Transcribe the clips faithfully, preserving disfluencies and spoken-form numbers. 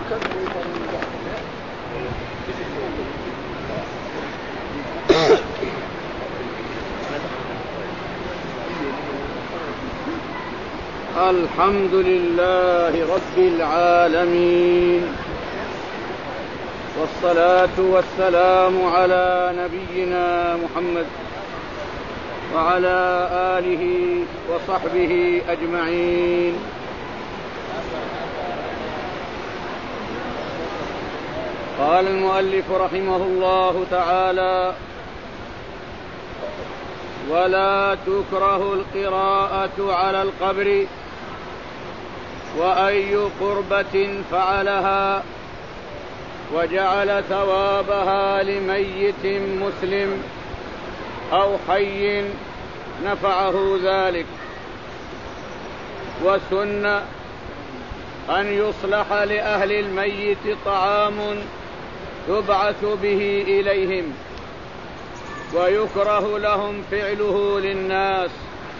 الحمد لله رب العالمين، والصلاة والسلام على نبينا محمد وعلى آله وصحبه أجمعين. قال المؤلف رحمه الله تعالى: ولا تكره القراءة على القبر، وأي قربة فعلها وجعل ثوابها لميت مسلم أو حي نفعه ذلك. وسن أن يصلح لأهل الميت طعام يبعث به إليهم، ويكره لهم فعله للناس.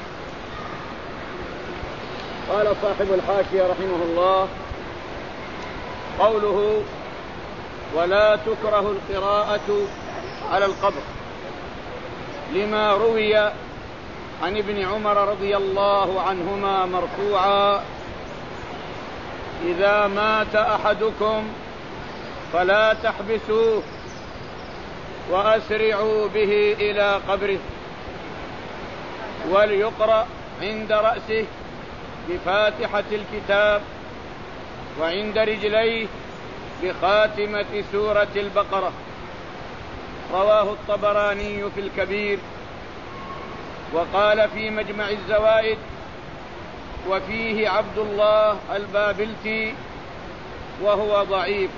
قال صاحب الحاشية رحمه الله: قوله ولا تكره القراءة على القبر، لما روي عن ابن عمر رضي الله عنهما مرفوعا: إذا مات أحدكم فلا تحبسوه وأسرعوا به إلى قبره، وليقرأ عند رأسه بفاتحة الكتاب، وعند رجليه بخاتمة سورة البقرة. رواه الطبراني في الكبير، وقال في مجمع الزوائد: وفيه عبد الله البابلتي وهو ضعيف.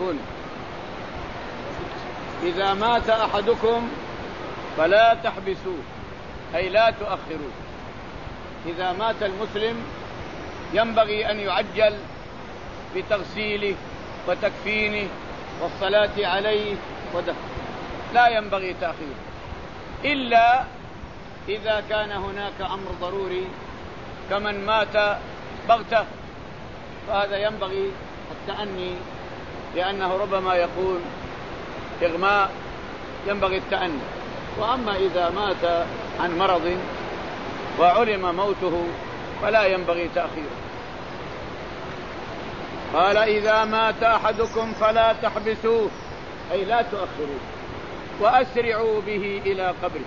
إذا مات أحدكم فلا تحبسوه، أي لا تؤخروه. إذا مات المسلم ينبغي أن يعجل بتغسيله وتكفينه والصلاة عليه ودفنه، لا ينبغي تأخيره، إلا إذا كان هناك أمر ضروري كمن مات بغتة، فهذا ينبغي التأني، لأنه ربما يكون إغماء، ينبغي التأني. وأما إذا مات عن مرض وعلم موته فلا ينبغي تأخيره. قال: إذا مات أحدكم فلا تحبسوه، أي لا تؤخروه، وأسرعوا به إلى قبره،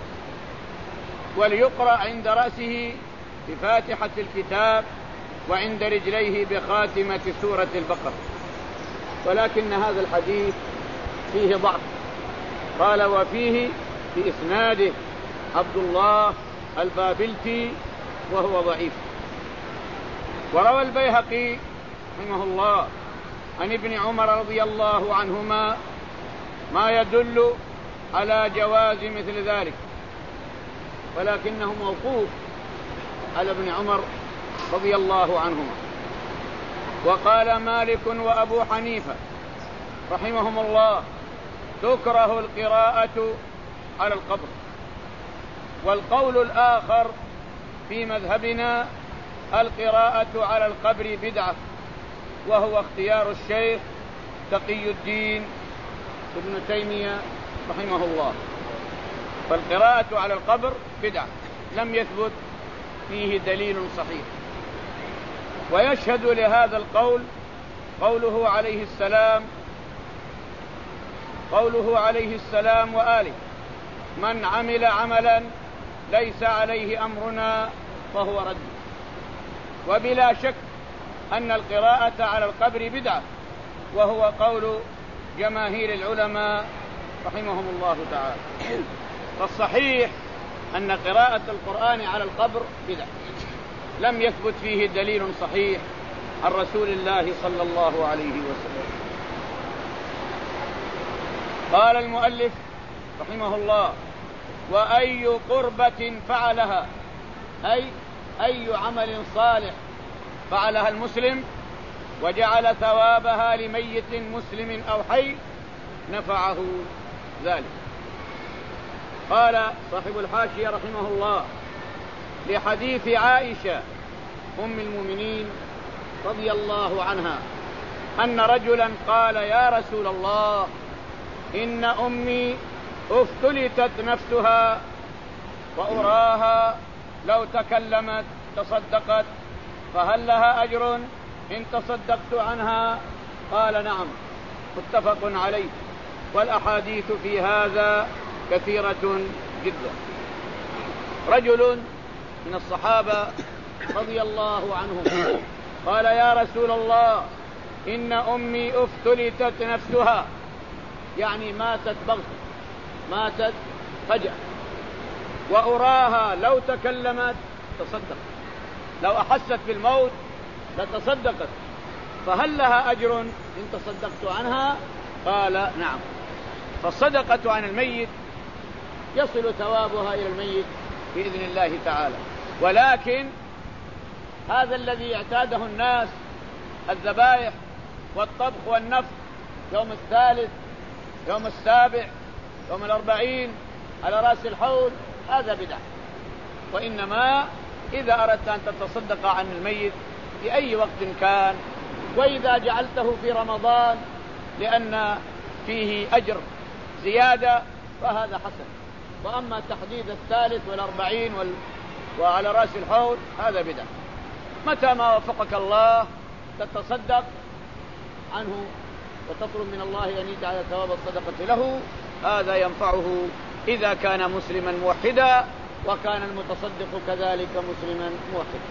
وليقرأ عند رأسه بفاتحة الكتاب، وعند رجليه بخاتمة سورة البقرة. ولكن هذا الحديث فيه ضعف. قال: وفيه في إسناده عبد الله البابلتي وهو ضعيف. وروى البيهقي رحمه الله عن ابن عمر رضي الله عنهما ما يدل على جواز مثل ذلك، ولكنه موقوف على ابن عمر رضي الله عنهما. وقال مالك وأبو حنيفة رحمهم الله: تكره القراءة على القبر. والقول الآخر في مذهبنا: القراءة على القبر بدعة، وهو اختيار الشيخ تقي الدين ابن تيمية رحمه الله. فالقراءة على القبر بدعة، لم يثبت فيه دليل صحيح. ويشهد لهذا القول قوله عليه السلام قوله عليه السلام وآله: من عمل عملا ليس عليه أمرنا فهو رد. وبلا شك أن القراءة على القبر بدعة، وهو قول جماهير العلماء رحمهم الله تعالى. فالصحيح أن قراءة القرآن على القبر بدعة، لم يثبت فيه دليل صحيح عن رسول الله صلى الله عليه وسلم. قال المؤلف رحمه الله: وأي قربة فعلها، أي أي عمل صالح فعلها المسلم وجعل ثوابها لميت مسلم أو حي نفعه ذلك. قال صاحب الحاشية رحمه الله: لحديث عائشة أم المؤمنين رضي الله عنها أن رجلا قال يا رسول الله إن أمي افتلتت نفسها وأراها لو تكلمت تصدقت، فهل لها أجر إن تصدقت عنها؟ قال نعم. متفق عليه، والأحاديث في هذا كثيرة جدا. رجل من الصحابة رضي الله عنهم قال يا رسول الله إن أمي افتلتت نفسها، يعني ماتت بغتة، ماتت فجأة، وأراها لو تكلمت تصدقت، لو أحست بالموت لتصدقت، فهل لها أجر إن تصدقت عنها؟ قال نعم. فالصدقة عن الميت يصل ثوابها إلى الميت بإذن الله تعالى، ولكن هذا الذي اعتاده الناس، الذبائح والطبخ والنفخ يوم الثالث، يوم السابع، يوم الأربعين، على رأس الحول، هذا بدعة. وإنما إذا أردت أن تتصدق عن الميت في أي وقت كان، وإذا جعلته في رمضان لأن فيه أجر زيادة فهذا حسن. وأما تحديد الثالث والأربعين وال... وعلى رأس الحول هذا بدعة. متى ما وفقك الله تتصدق عنه وتطلب من الله أن يجعل ثواب الصدقة له، هذا ينفعه إذا كان مسلما موحدا، وكان المتصدق كذلك مسلما موحدا.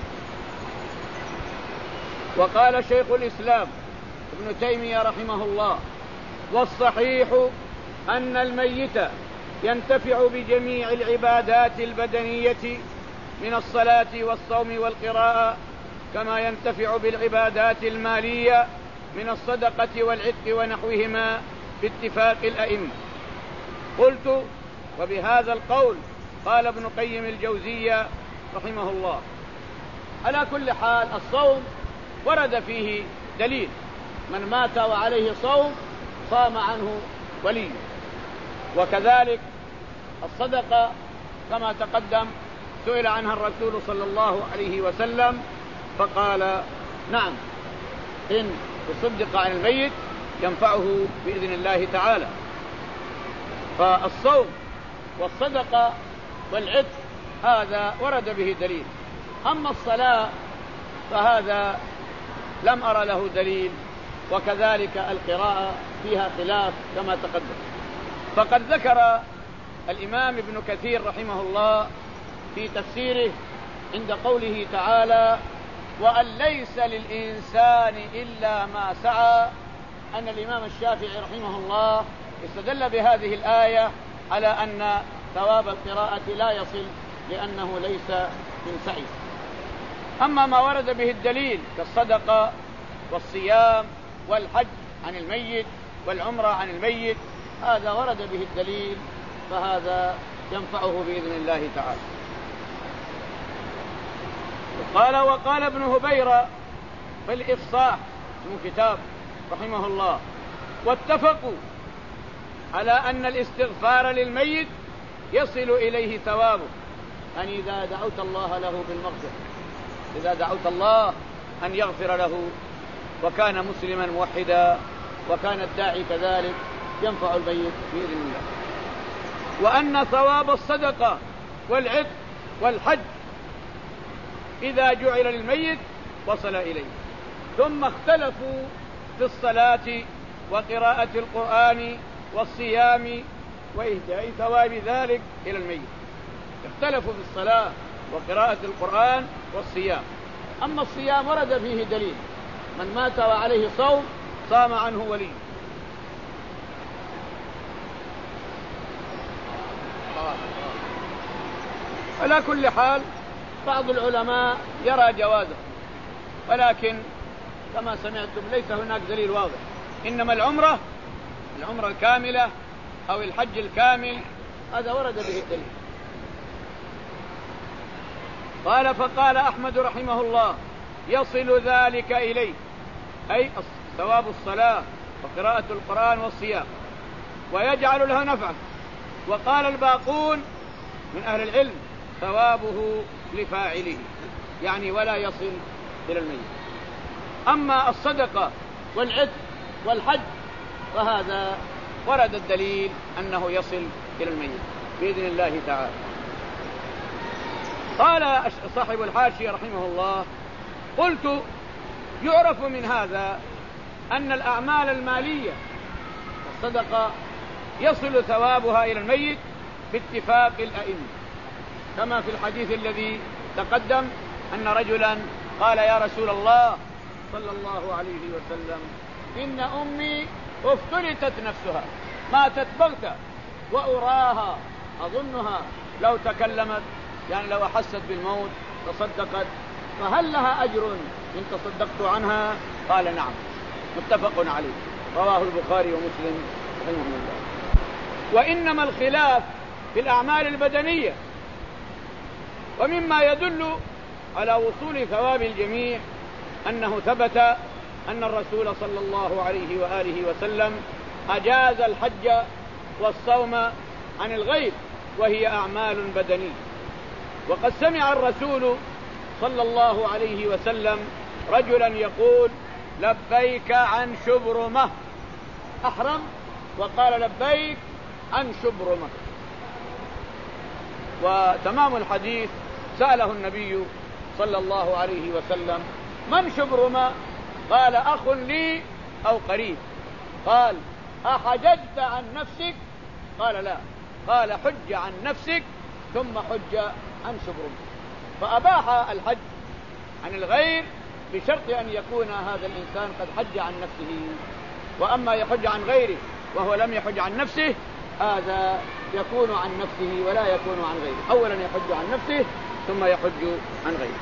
وقال شيخ الإسلام ابن تيمية رحمه الله: والصحيح أن الميت ينتفع بجميع العبادات البدنية من الصلاة والصوم والقراءة، كما ينتفع بالعبادات المالية من الصدقة والعتق ونحوهما باتفاق الأئمة. قلت: وبهذا القول قال ابن قيم الجوزية رحمه الله. على كل حال الصوم ورد فيه دليل، من مات وعليه صوم صام عنه ولي. وكذلك الصدقة كما تقدم سئل عنها الرسول صلى الله عليه وسلم فقال نعم، إن تصدق عن الميت ينفعه بإذن الله تعالى. فالصوم والصدقة والعتق هذا ورد به دليل. أما الصلاة فهذا لم أرى له دليل، وكذلك القراءة فيها خلاف كما تقدم. فقد ذكر الإمام ابن كثير رحمه الله في تفسيره عند قوله تعالى: وأن ليس للإنسان إلا ما سعى، أن الإمام الشافعي رحمه الله استدل بهذه الآية على أن ثواب القراءة لا يصل لأنه ليس من سعي. أما ما ورد به الدليل كالصدقة والصيام والحج عن الميت والعمرة عن الميت، هذا ورد به الدليل، فهذا ينفعه بإذن الله تعالى. قال وقال ابن هبيرة في الإفصاح من كتاب رحمه الله: واتفقوا على أن الاستغفار للميت يصل إليه ثوابه، يعني إذا دعوت الله له بالمغفرة، إذا دعوت الله أن يغفر له وكان مسلما موحدا وكان الداعي كذلك ينفع الميت بإذن الله. وأن ثواب الصدقة والعتق والحج إذا جعل للميت وصل إليه. ثم اختلفوا في الصلاة وقراءة القرآن والصيام وإهداء ثواب ذلك إلى الميت. اختلفوا في الصلاة وقراءة القرآن والصيام. أما الصيام ورد فيه دليل، من مات وعليه صوم صام عنه ولي. على كل حال بعض العلماء يرى جوازه، ولكن كما سمعتم ليس هناك دليل واضح. إنما العمرة العمرة الكاملة أو الحج الكامل هذا ورد به الدليل. قال فقال أحمد رحمه الله: يصل ذلك إليه، أي ثواب الصلاة وقراءة القرآن والصيام، ويجعل له نفعا. وقال الباقون من أهل العلم: ثوابه لفاعله، يعني ولا يصل إلى الميت. أما الصدقة والعتق والحج، وهذا ورد الدليل أنه يصل إلى الميت بإذن الله تعالى. قال صاحب الحاشية رحمه الله: قلت: يعرف من هذا أن الأعمال المالية والصدقة يصل ثوابها إلى الميت باتفاق الأئمة، كما في الحديث الذي تقدم أن رجلا قال: يا رسول الله صلى الله عليه وسلم، إن أمي افترتت نفسها، ماتت بغتة، وأراها أظنها لو تكلمت، يعني لو أحست بالموت تصدقت، فهل لها أجر إن تصدقت عنها؟ قال: نعم. متفق عليه، رواه البخاري ومسلم رحمه الله. وإنما الخلاف في الأعمال البدنية، ومما يدل على وصول ثواب الجميع أنه ثبت أن الرسول صلى الله عليه وآله وسلم أجاز الحج والصوم عن الغيب، وهي أعمال بدنية. وقد سمع الرسول صلى الله عليه وسلم رجلا يقول: لبيك عن شبرمة، أحرم وقال لبيك عن شبرمة. وتمام الحديث سأله النبي صلى الله عليه وسلم: من شبرمة؟ قال: أخ لي أو قريب. قال: أحججت عن نفسك؟ قال: لا. قال: حج عن نفسك ثم حج عن شبرمة. فأباح الحج عن الغير بشرط أن يكون هذا الإنسان قد حج عن نفسه. وأما يحج عن غيره وهو لم يحج عن نفسه، هذا يكون عن نفسه ولا يكون عن غيره. أولا يحج عن نفسه ثم يحج عن غيره.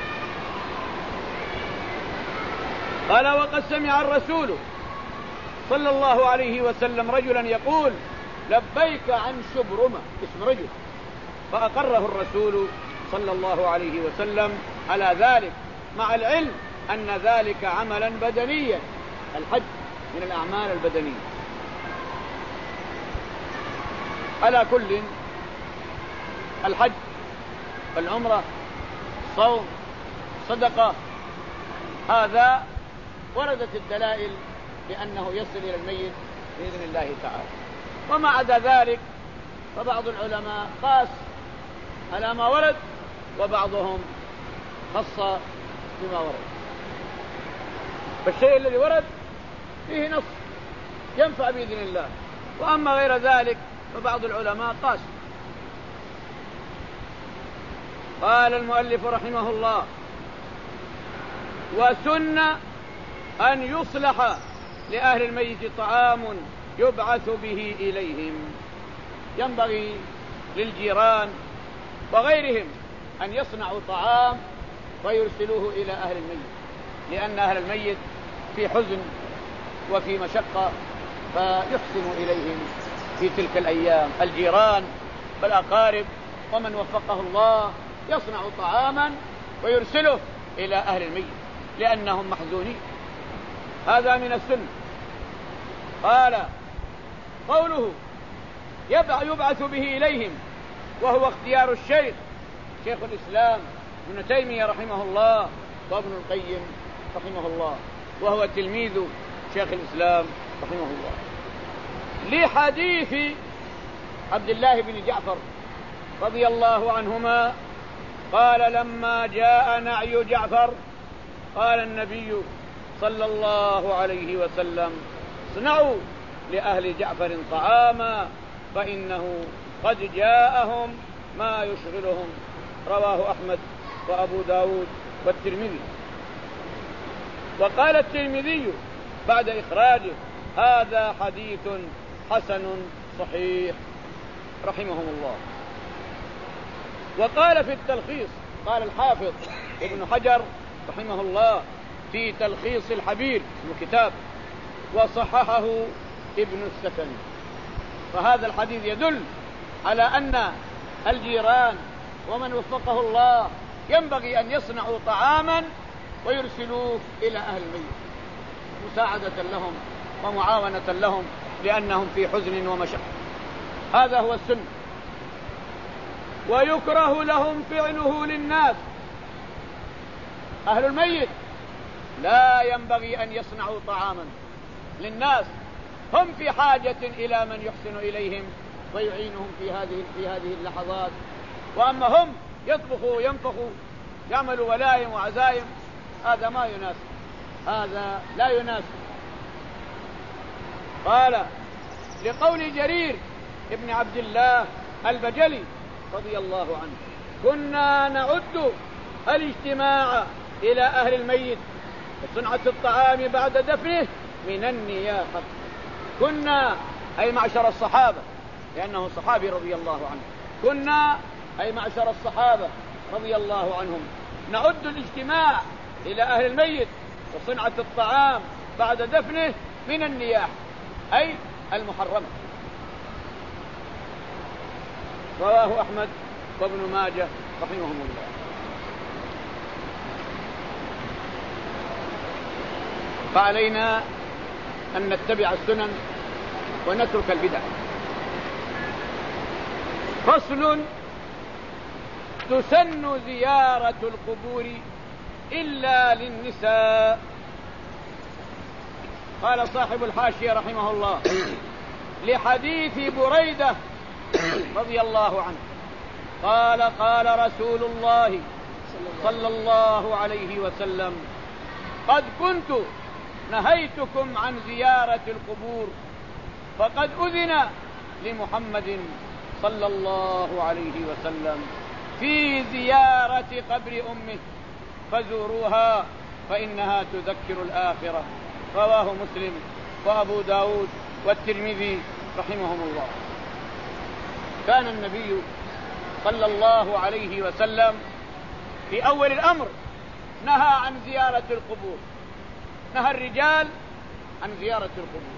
قال: وقد سمع الرسول صلى الله عليه وسلم رجلا يقول: لبيك عن شبرمة، اسم رجل، فأقره الرسول صلى الله عليه وسلم على ذلك، مع العلم أن ذلك عملا بدنيا، الحج من الأعمال البدنية. على كل، الحج والعمرة، الصوم، صدقة، هذا وردت الدلائل بأنه يصل إلى الميت بإذن الله تعالى. وما عدا ذلك فبعض العلماء قاس على ما ورد، وبعضهم خص بما ورد. فالشيء الذي ورد فيه نص ينفع بإذن الله، وأما غير ذلك فبعض العلماء قاس. قال المؤلف رحمه الله: وسن أن يصلح لأهل الميت طعام يبعث به إليهم. ينبغي للجيران وغيرهم أن يصنعوا طعام ويرسلوه إلى أهل الميت، لأن أهل الميت في حزن وفي مشقة، فيحسن إليهم في تلك الأيام. الجيران والأقارب ومن وفقه الله يصنع طعاما ويرسله إلى أهل الميت لأنهم محزونين. هذا من السنة. قال: قوله يبعث به إليهم، وهو اختيار الشيخ شيخ الإسلام ابن تيمية رحمه الله وابن القيم رحمه الله، وهو تلميذ شيخ الإسلام رحمه الله، لحديث عبد الله بن جعفر رضي الله عنهما قال: لما جاء نعي جعفر قال النبي صلى الله عليه وسلم: اصنعوا لأهل جعفر طعاما فإنه قد جاءهم ما يشغلهم. رواه أحمد وأبو داود والترمذي. وقال الترمذي بعد إخراجه: هذا حديث حسن صحيح، رحمهم الله. وقال في التلخيص، قال الحافظ ابن حجر رحمه الله في تلخيص الحبير الكتاب: وصححه ابن السكن. فهذا الحديث يدل على أن الجيران ومن وفقه الله ينبغي أن يصنعوا طعاما ويرسلوه إلى أهل الميت مساعدة لهم ومعاونة لهم، لأنهم في حزن ومشقة. هذا هو السنة. ويكره لهم فعله للناس. أهل الميت لا ينبغي أن يصنعوا طعاما للناس، هم في حاجة إلى من يحسن إليهم ويعينهم في هذه في هذه اللحظات، وأما هم يطبخوا وينفخوا يعملوا ولائم وعزائم، هذا ما يناسب، هذا لا يناسب. قال لقول جرير ابن عبد الله البجلي رضي الله عنه: كنا نعد الاجتماع إلى أهل الميت وصنعة الطعام بعد دفنه من النياحة. كنا أي معشر الصحابة، لأنه صحابي رضي الله عنه، كنا أي معشر الصحابة رضي الله عنهم نعد الاجتماع إلى أهل الميت وصنعة الطعام بعد دفنه من النياحة أي المحرمة. رواه أحمد وابن ماجه رحمهم الله. فعلينا أن نتبع السنن ونترك البدع. فصل: تسن زيارة القبور إلا للنساء. قال صاحب الحاشية رحمه الله: لحديث بريدة رضي الله عنه قال: قال رسول الله صلى الله عليه وسلم: قد كنت نهيتكم عن زيارة القبور فقد أذن لمحمد صلى الله عليه وسلم في زيارة قبر أمه فزوروها فإنها تذكر الآخرة. رواه مسلم وأبو داود والترمذي رحمهم الله. كان النبي صلى الله عليه وسلم في أول الأمر نهى عن زيارة القبور، نهى الرجال عن زيارة القبور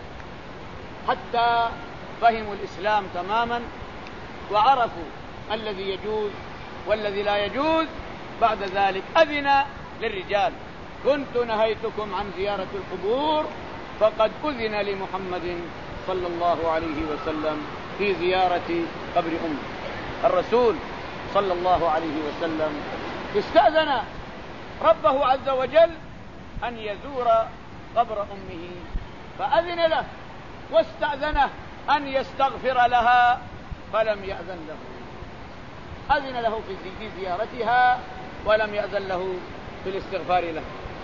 حتى فهموا الإسلام تماما وعرفوا الذي يجوز والذي لا يجوز. بعد ذلك أذن للرجال: كنت نهيتكم عن زيارة القبور فقد أذن لمحمد صلى الله عليه وسلم في زيارة قبر أمه. الرسول صلى الله عليه وسلم استأذن ربه عز وجل أن يزور قبر أمه فأذن له، واستأذنه أن يستغفر لها فلم يأذن له. أذن له في زيارتها ولم يأذن له في الاستغفار له.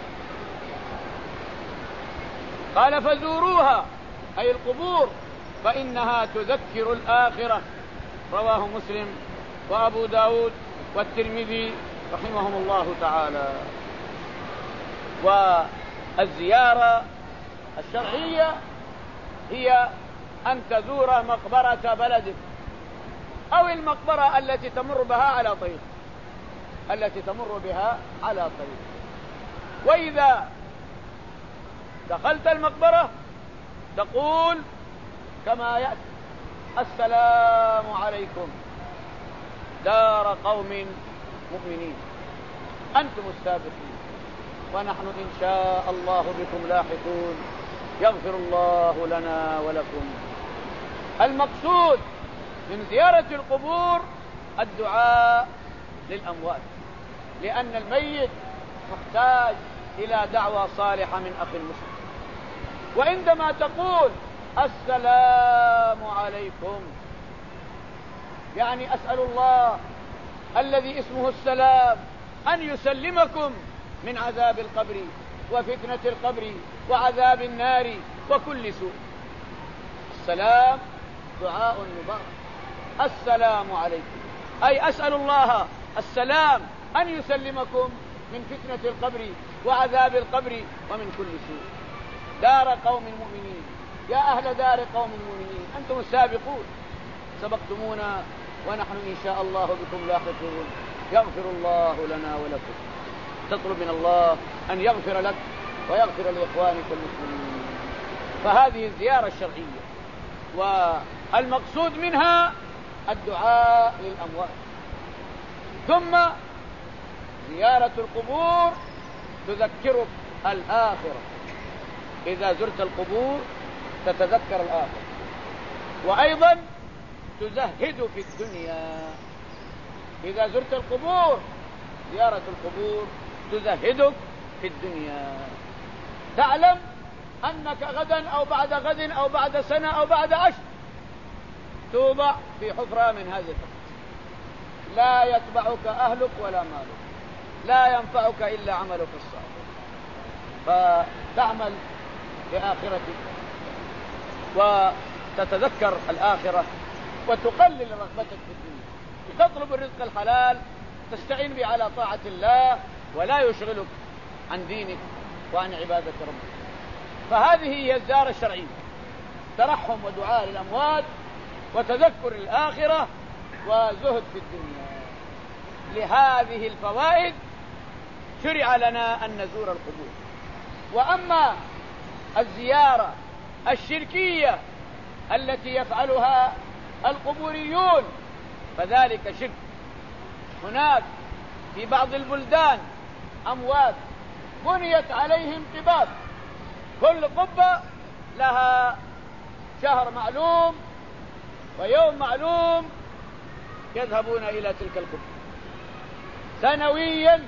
قال: فزوروها أي القبور فإنها تذكر الآخرة. رواه مسلم وأبو داود والترمذي رحمهم الله تعالى. والزيارة الشرعية هي أن تزور مقبرة بلدك أو المقبرة التي تمر بها على طريق التي تمر بها على طريق وإذا دخلت المقبرة تقول كما يأتي: السلام عليكم دار قوم مؤمنين أنتم السابقين ونحن إن شاء الله بكم لاحقون يغفر الله لنا ولكم. المقصود من زيارة القبور الدعاء للأموات، لأن الميت محتاج إلى دعوة صالحة من أخي المسلم. وعندما تقول السلام عليكم يعني أسأل الله الذي اسمه السلام أن يسلمكم من عذاب القبر وفتنة القبر وعذاب النار وكل سوء. السلام دعاء مبارك. السلام عليكم أي أسأل الله السلام أن يسلمكم من فتنة القبر وعذاب القبر ومن كل سوء. دار قوم مؤمنين، يا أهل دار قوم مؤمنين أنتم السابقون سبقتمونا ونحن إن شاء الله بكم لاحقون يغفر الله لنا ولكم. تطلب من الله أن يغفر لك ويغفر لإخوانك المسلمين. فهذه الزيارة الشرعية، والمقصود منها الدعاء للأموات. ثم زيارة القبور تذكرك الآخرة، إذا زرت القبور تتذكر الآخرة، وأيضا تزهد في الدنيا. إذا زرت القبور زيارة القبور تزهدك في الدنيا. تعلم أنك غدا أو بعد غد أو بعد سنة أو بعد عشر توضع في حفرة من هذه الحفرة، لا يتبعك أهلك ولا مالك، لا ينفعك إلا عملك الصالح. فتعمل لآخرتك وتتذكر الآخرة وتقلل رغبتك في الدنيا، وتطلب الرزق الحلال، تستعين به على طاعة الله ولا يشغلك عن دينك وعن عبادة ربك. فهذه هي الزيارة الشرعية، ترحم ودعاء للأموات وتذكر الآخرة وزهد في الدنيا. لهذه الفوائد شرع لنا أن نزور القبور. وأما الزيارة الشركية التي يفعلها القبوريون فذلك شرك. هناك في بعض البلدان أموات بنيت عليهم قباب، كل قبة لها شهر معلوم ويوم معلوم يذهبون إلى تلك القبة سنويا،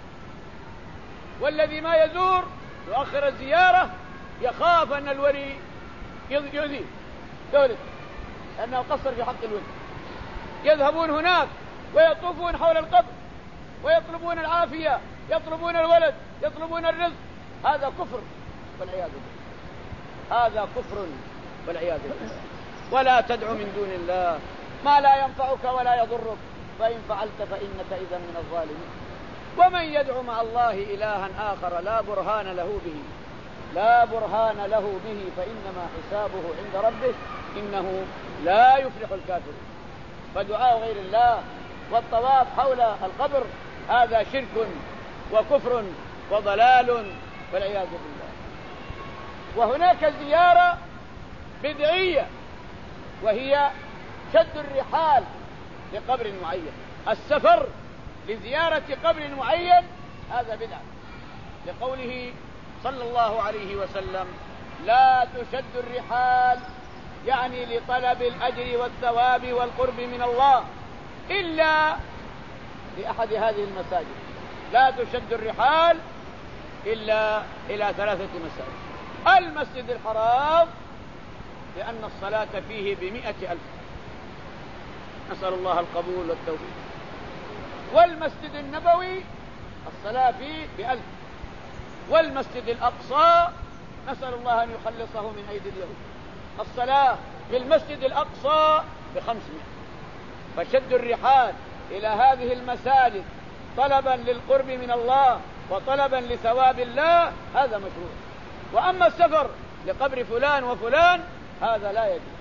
والذي ما يزور يؤخر الزيارة يخاف أن الولي يؤذيه دولة لأنه قصر في حق الولي. يذهبون هناك ويطوفون حول القبر ويطلبون العافية، يطلبون الولد، يطلبون الرزق. هذا كفر والعياذ بالله، هذا كفر والعياذ بالله. ولا تدع من دون الله ما لا ينفعك ولا يضرك، فإن فعلت فإنك إذا من الظالمين. ومن يدعو مع الله إلها آخر لا برهان له به لا برهان له به فإنما حسابه عند ربه إنه لا يفلح الكافرون. فدعاء غير الله والطواف حول القبر هذا شرك وكفر وضلال والعياذ بالله. وهناك زيارة بدعية وهي شد الرحال لقبر معين. السفر لزيارة قبر معين هذا بدعة، لقوله صلى الله عليه وسلم لا تشد الرحال، يعني لطلب الأجر والثواب والقرب من الله، إلا لأحد هذه المساجد. لا تشد الرحال إلا إلى ثلاثة مساجد: المسجد الحرام لأن الصلاة فيه بمئة ألف، نسأل الله القبول والتوفيق. والمسجد النبوي الصلاة فيه بألف. والمسجد الأقصى نسأل الله أن يخلصه من أيدي اليهود، الصلاة في المسجد الأقصى بخمسمائة. فشد الرحال إلى هذه المساجد طلبا للقرب من الله وطلبا لثواب الله هذا مشروع. وأما السفر لقبر فلان وفلان هذا لا يجوز.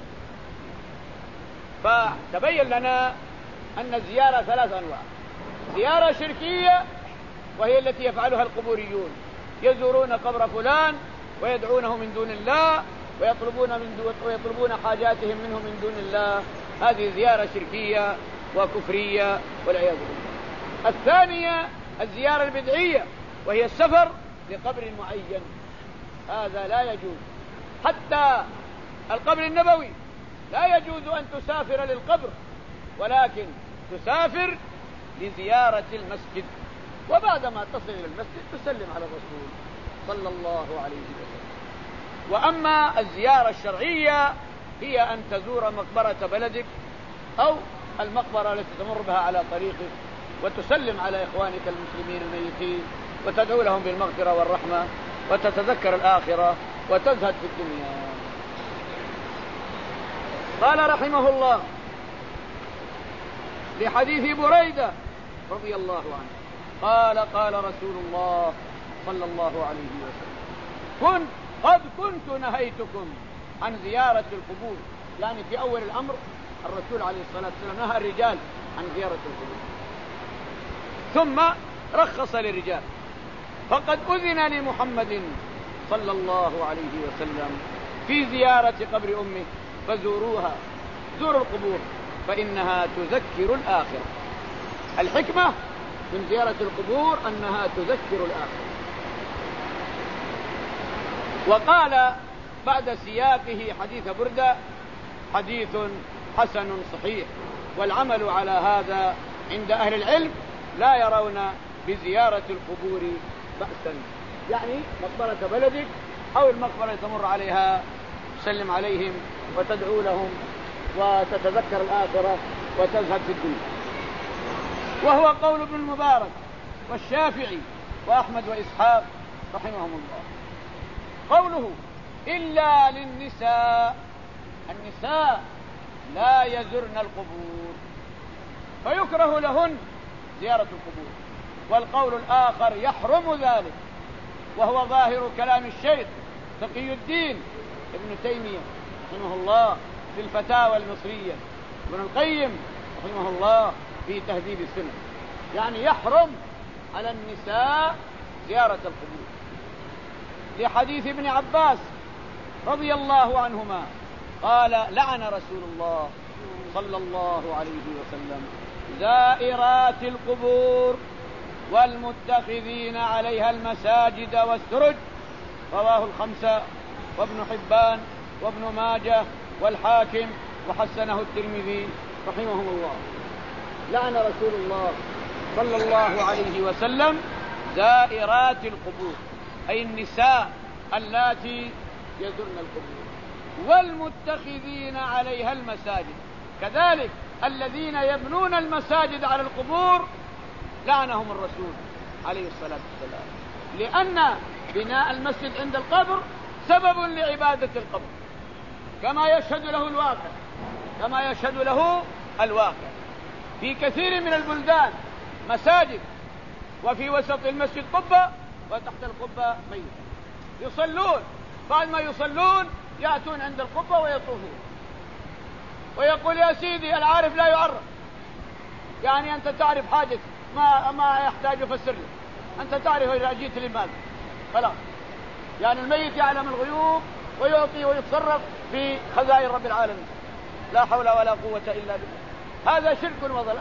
فتبين لنا أن الزيارة ثلاث أنواع: زيارة شركية وهي التي يفعلها القبوريون، يزورون قبر فلان ويدعونه من دون الله ويطلبون من دون ويطلبون حاجاتهم منه من دون الله، هذه زيارة شركية وكفرية والعياذ بالله. الثانية الزيارة البدعية وهي السفر لقبر معين، هذا لا يجوز. حتى القبر النبوي لا يجوز أن تسافر للقبر، ولكن تسافر لزيارة المسجد، وبعدما تصل إلى المسجد تسلم على الرسول صلى الله عليه وسلم. وأما الزيارة الشرعية هي أن تزور مقبرة بلدك أو المقبرة التي تمر بها على طريقك وتسلم على إخوانك المسلمين الميتين وتدعو لهم بالمغفرة والرحمة وتتذكر الآخرة وتزهد في الدنيا. قال رحمه الله لحديث بريدة رضي الله عنه قال قال رسول الله صلى الله عليه وسلم كنت قد كنت نهيتكم عن زيارة القبور، يعني في أول الأمر الرسول عليه الصلاة والسلام نهى الرجال عن زيارة القبور، ثم رخص للرجال. فقد أذن لمحمد صلى الله عليه وسلم في زيارة قبر أمه فزوروها، زوروا القبور فإنها تذكر الآخرة. الحكمة من زيارة القبور أنها تذكر الآخرة. وقال بعد سياقه حديث بردة حديث حسن صحيح، والعمل على هذا عند أهل العلم لا يرون بزيارة القبور بأسا، يعني مقبرة بلدك أو المقبرة تمر عليها تسلم عليهم وتدعو لهم وتتذكر الآخرة وتذهب في الدنيا. وهو قول ابن المبارك والشافعي وأحمد وإسحاق رحمهم الله. قوله إلا للنساء، النساء لا يزرن القبور فيكره لهن زيارة القبور. والقول الآخر يحرم ذلك، وهو ظاهر كلام الشيخ تقي الدين ابن تيمية رحمه الله في الفتاوى المصرية، ابن القيم رحمه الله في تهذيب السنة، يعني يحرم على النساء زيارة القبور، لحديث ابن عباس رضي الله عنهما قال لعن رسول الله صلى الله عليه وسلم زائرات القبور والمتخذين عليها المساجد والسرج. رواه الخمسة وابن حبان وابن ماجه والحاكم وحسنه الترمذي رحمهم الله. لعن رسول الله صلى الله عليه وسلم زائرات القبور، أي النساء اللاتي يزرن القبور، والمتخذين عليها المساجد، كذلك الذين يبنون المساجد على القبور لعنهم الرسول عليه الصلاة والسلام، لأن بناء المسجد عند القبر سبب لعبادة القبر، كما يشهد له الواقع كما يشهد له الواقع في كثير من البلدان مساجد وفي وسط المسجد قبة وتحت القبة ميت، يصلون، بعد ما يصلون يأتون عند القبة ويطوفون ويقول يا سيدي العارف لا يعرف، يعني أنت تعرف حاجة ما ما يحتاج أفسر لك، أنت تعرف إذا جيت لماذا، خلاص، يعني الميت يعلم الغيوب ويعطي ويتصرف في خزائن رب العالمين، لا حول ولا قوة إلا بالله. هذا شرك وضلال.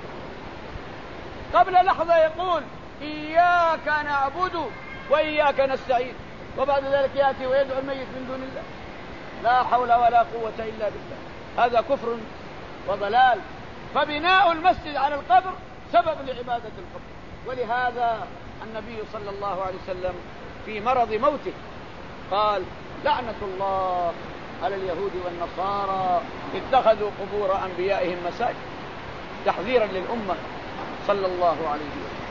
قبل لحظة يقول إياك نعبد وإياك نستعين، وبعد ذلك يأتي ويدعو الميت من دون الله، لا حول ولا قوة إلا بالله. هذا كفر وضلال. فبناء المسجد على القبر سبب لعبادة القبر، ولهذا النبي صلى الله عليه وسلم في مرض موته قال لعنة الله على اليهود والنصارى اتخذوا قبور أنبيائهم مساجد، تحذيرا للأمة صلى الله عليه وسلم.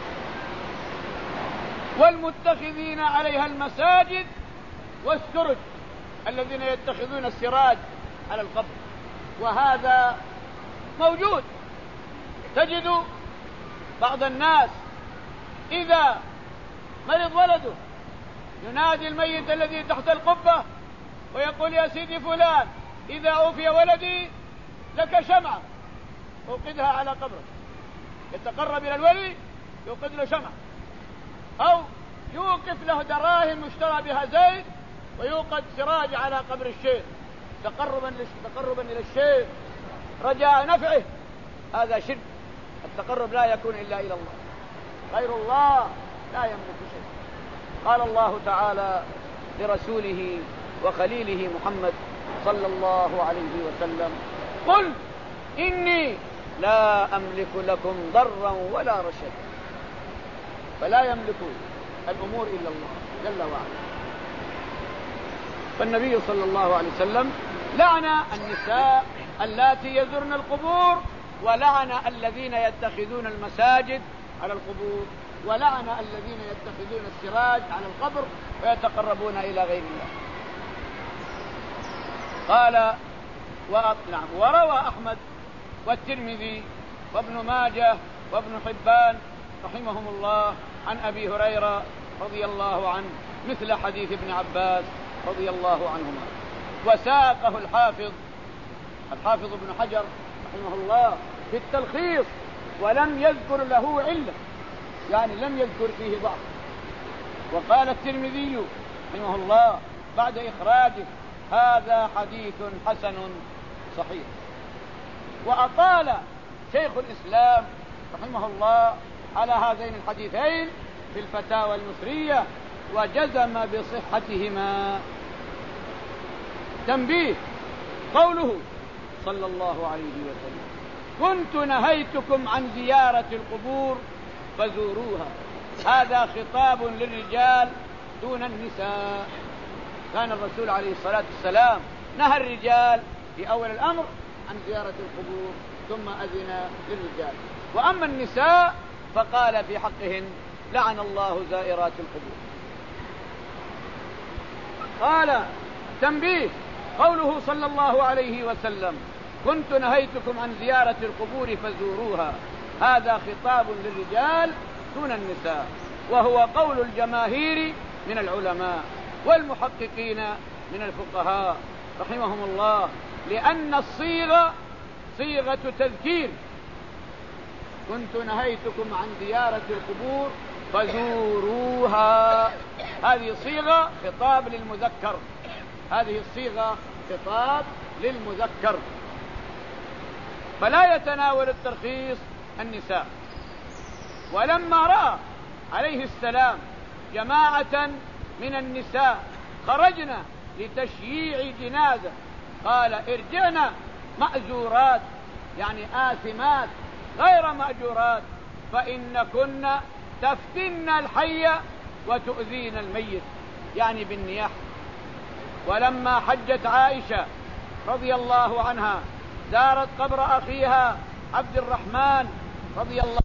والمتخذين عليها المساجد والسرج، الذين يتخذون السراج على القبر، وهذا موجود. تجد بعض الناس إذا مرض ولده ينادي الميت الذي تحت القبة ويقول يا سيدي فلان إذا أوفي ولدي لك شمعة أوقدها على قبره، يتقرب إلى الولي يوقد له شمعة، أو يوقف له دراهم يشترى بها زيت ويوقد سراج على قبر الشيخ تقربا تقربا إلى الشيخ رجاء نفعه. هذا شرك. التقرب لا يكون إلا إلى الله، غير الله لا يملك شيء. قال الله تعالى لرسوله وخليله محمد صلى الله عليه وسلم قل إني لا أملك لكم ضرا ولا رشدا، فلا يملك الأمور إلا الله جل وعلا. فالنبي صلى الله عليه وسلم لعن النساء اللاتي يزرن القبور، ولعن الذين يتخذون المساجد على القبور، ولعن الذين يتخذون السراج على القبر ويتقربون إلى غير الله. قال نعم وروى أحمد والترمذي وابن ماجه وابن حبان رحمهم الله عن أبي هريرة رضي الله عنه مثل حديث ابن عباس رضي الله عنهما. وساقه الحافظ الحافظ ابن حجر رحمه الله في التلخيص ولم يذكر له علة، يعني لم يذكر فيه ضعف. وقال الترمذي رحمه الله بعد إخراجه هذا حديث حسن صحيح. وأطال شيخ الإسلام رحمه الله على هذين الحديثين في الفتاوى المصرية وجزم بصحتهما. تنبيه قوله صلى الله عليه وسلم كنت نهيتكم عن زيارة القبور فزوروها هذا خطاب للرجال دون النساء. كان الرسول عليه الصلاة والسلام نهى الرجال في أول الأمر عن زيارة القبور ثم أذن للرجال، وأما النساء فقال في حقهن لعن الله زائرات القبور. قال تنبيه قوله صلى الله عليه وسلم كنت نهيتكم عن زيارة القبور فزوروها، هذا خطاب للرجال دون النساء، وهو قول الجماهير من العلماء والمحققين من الفقهاء رحمهم الله، لأن الصيغة صيغة تذكير. كنت نهيتكم عن زيارة القبور فزوروها، هذه صيغة خطاب للمذكر، هذه الصيغة خطاب للمذكر، فلا يتناول الترخيص النساء. ولما رأى عليه السلام جماعة من النساء خرجنا لتشييع جنازة قال ارجعنا مأجورات، يعني آثمات غير مأجورات، فإن كنا تفتن الحي وتؤذين الميت، يعني بالنياح. ولما حجت عائشة رضي الله عنها زارت قبر أخيها عبد الرحمن رضي الله